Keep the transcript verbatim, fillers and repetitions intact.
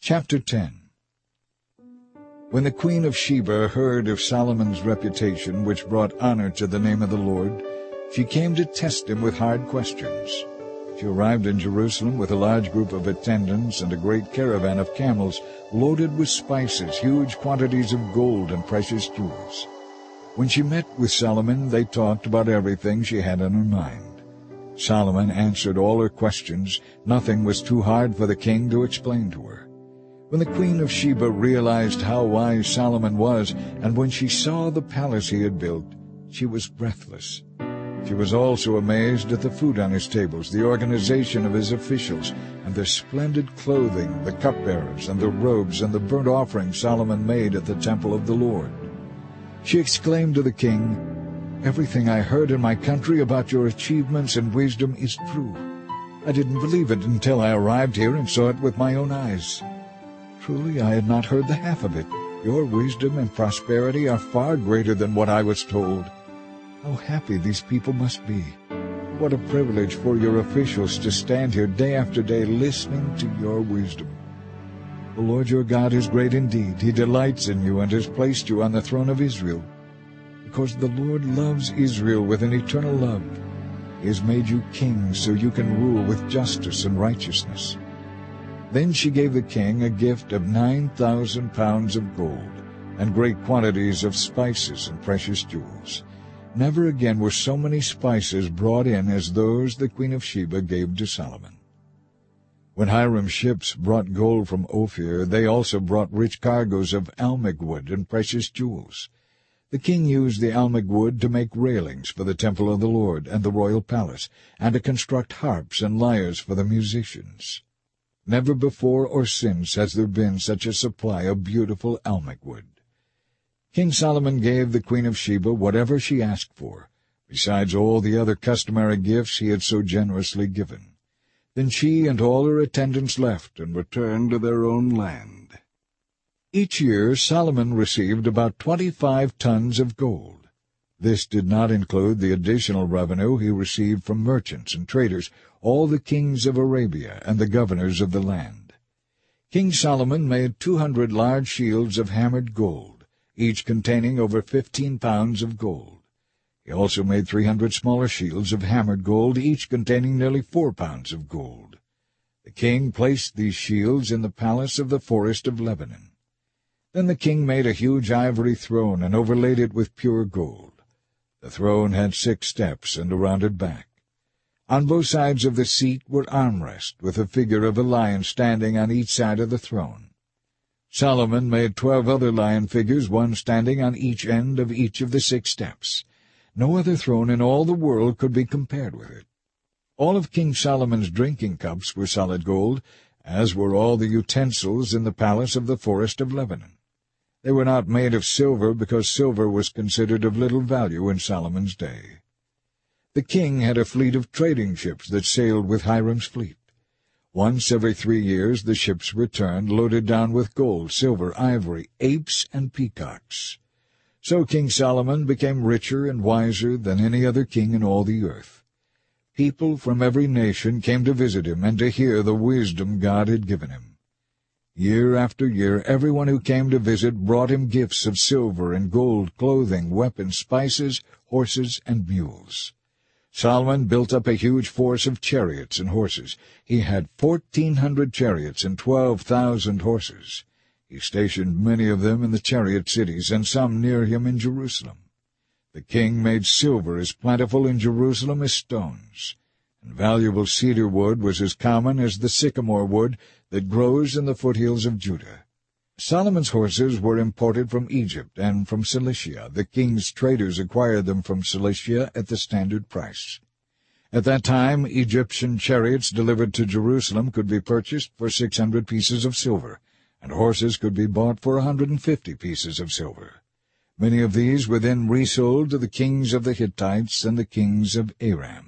Chapter ten. When the queen of Sheba heard of Solomon's reputation, which brought honor to the name of the Lord, she came to test him with hard questions. She arrived in Jerusalem with a large group of attendants and a great caravan of camels loaded with spices, huge quantities of gold and precious jewels. When she met with Solomon, they talked about everything she had on her mind. Solomon answered all her questions. Nothing was too hard for the king to explain to her. When the queen of Sheba realized how wise Solomon was, and when she saw the palace he had built, she was breathless. She was also amazed at the food on his tables, the organization of his officials, and the splendid clothing, the cupbearers, and the robes, and the burnt offering Solomon made at the temple of the Lord. She exclaimed to the king, "Everything I heard in my country about your achievements and wisdom is true. I didn't believe it until I arrived here and saw it with my own eyes. Truly, I had not heard the half of it. Your wisdom and prosperity are far greater than what I was told. How happy these people must be. What a privilege for your officials to stand here day after day listening to your wisdom. The Lord your God is great indeed. He delights in you and has placed you on the throne of Israel. Because the Lord loves Israel with an eternal love, He has made you king so you can rule with justice and righteousness." Then she gave the king a gift of nine thousand pounds of gold and great quantities of spices and precious jewels. Never again were so many spices brought in as those the queen of Sheba gave to Solomon. When Hiram's ships brought gold from Ophir, they also brought rich cargoes of almug wood and precious jewels. The king used the almug wood to make railings for the temple of the Lord and the royal palace, and to construct harps and lyres for the musicians. Never before or since has there been such a supply of beautiful almug wood. King Solomon gave the queen of Sheba whatever she asked for, besides all the other customary gifts he had so generously given. Then she and all her attendants left and returned to their own land. Each year Solomon received about twenty-five tons of gold. This did not include the additional revenue he received from merchants and traders, all the kings of Arabia and the governors of the land. King Solomon made two hundred large shields of hammered gold, each containing over fifteen pounds of gold. He also made three hundred smaller shields of hammered gold, each containing nearly four pounds of gold. The king placed these shields in the palace of the forest of Lebanon. Then the king made a huge ivory throne and overlaid it with pure gold. The throne had six steps and a rounded back. On both sides of the seat were armrests, with a figure of a lion standing on each side of the throne. Solomon made twelve other lion figures, one standing on each end of each of the six steps. No other throne in all the world could be compared with it. All of King Solomon's drinking cups were solid gold, as were all the utensils in the palace of the forest of Lebanon. They were not made of silver, because silver was considered of little value in Solomon's day. The king had a fleet of trading ships that sailed with Hiram's fleet. Once every three years the ships returned, loaded down with gold, silver, ivory, apes, and peacocks. So King Solomon became richer and wiser than any other king in all the earth. People from every nation came to visit him and to hear the wisdom God had given him. Year after year, everyone who came to visit brought him gifts of silver and gold, clothing, weapons, spices, horses, and mules. Solomon built up a huge force of chariots and horses. He had fourteen hundred chariots and twelve thousand horses. He stationed many of them in the chariot cities, and some near him in Jerusalem. The king made silver as plentiful in Jerusalem as stones, and valuable cedar wood was as common as the sycamore wood that grows in the foothills of Judah. Solomon's horses were imported from Egypt and from Cilicia. The king's traders acquired them from Cilicia at the standard price. At that time, Egyptian chariots delivered to Jerusalem could be purchased for six hundred pieces of silver, and horses could be bought for a hundred and fifty pieces of silver. Many of these were then resold to the kings of the Hittites and the kings of Aram.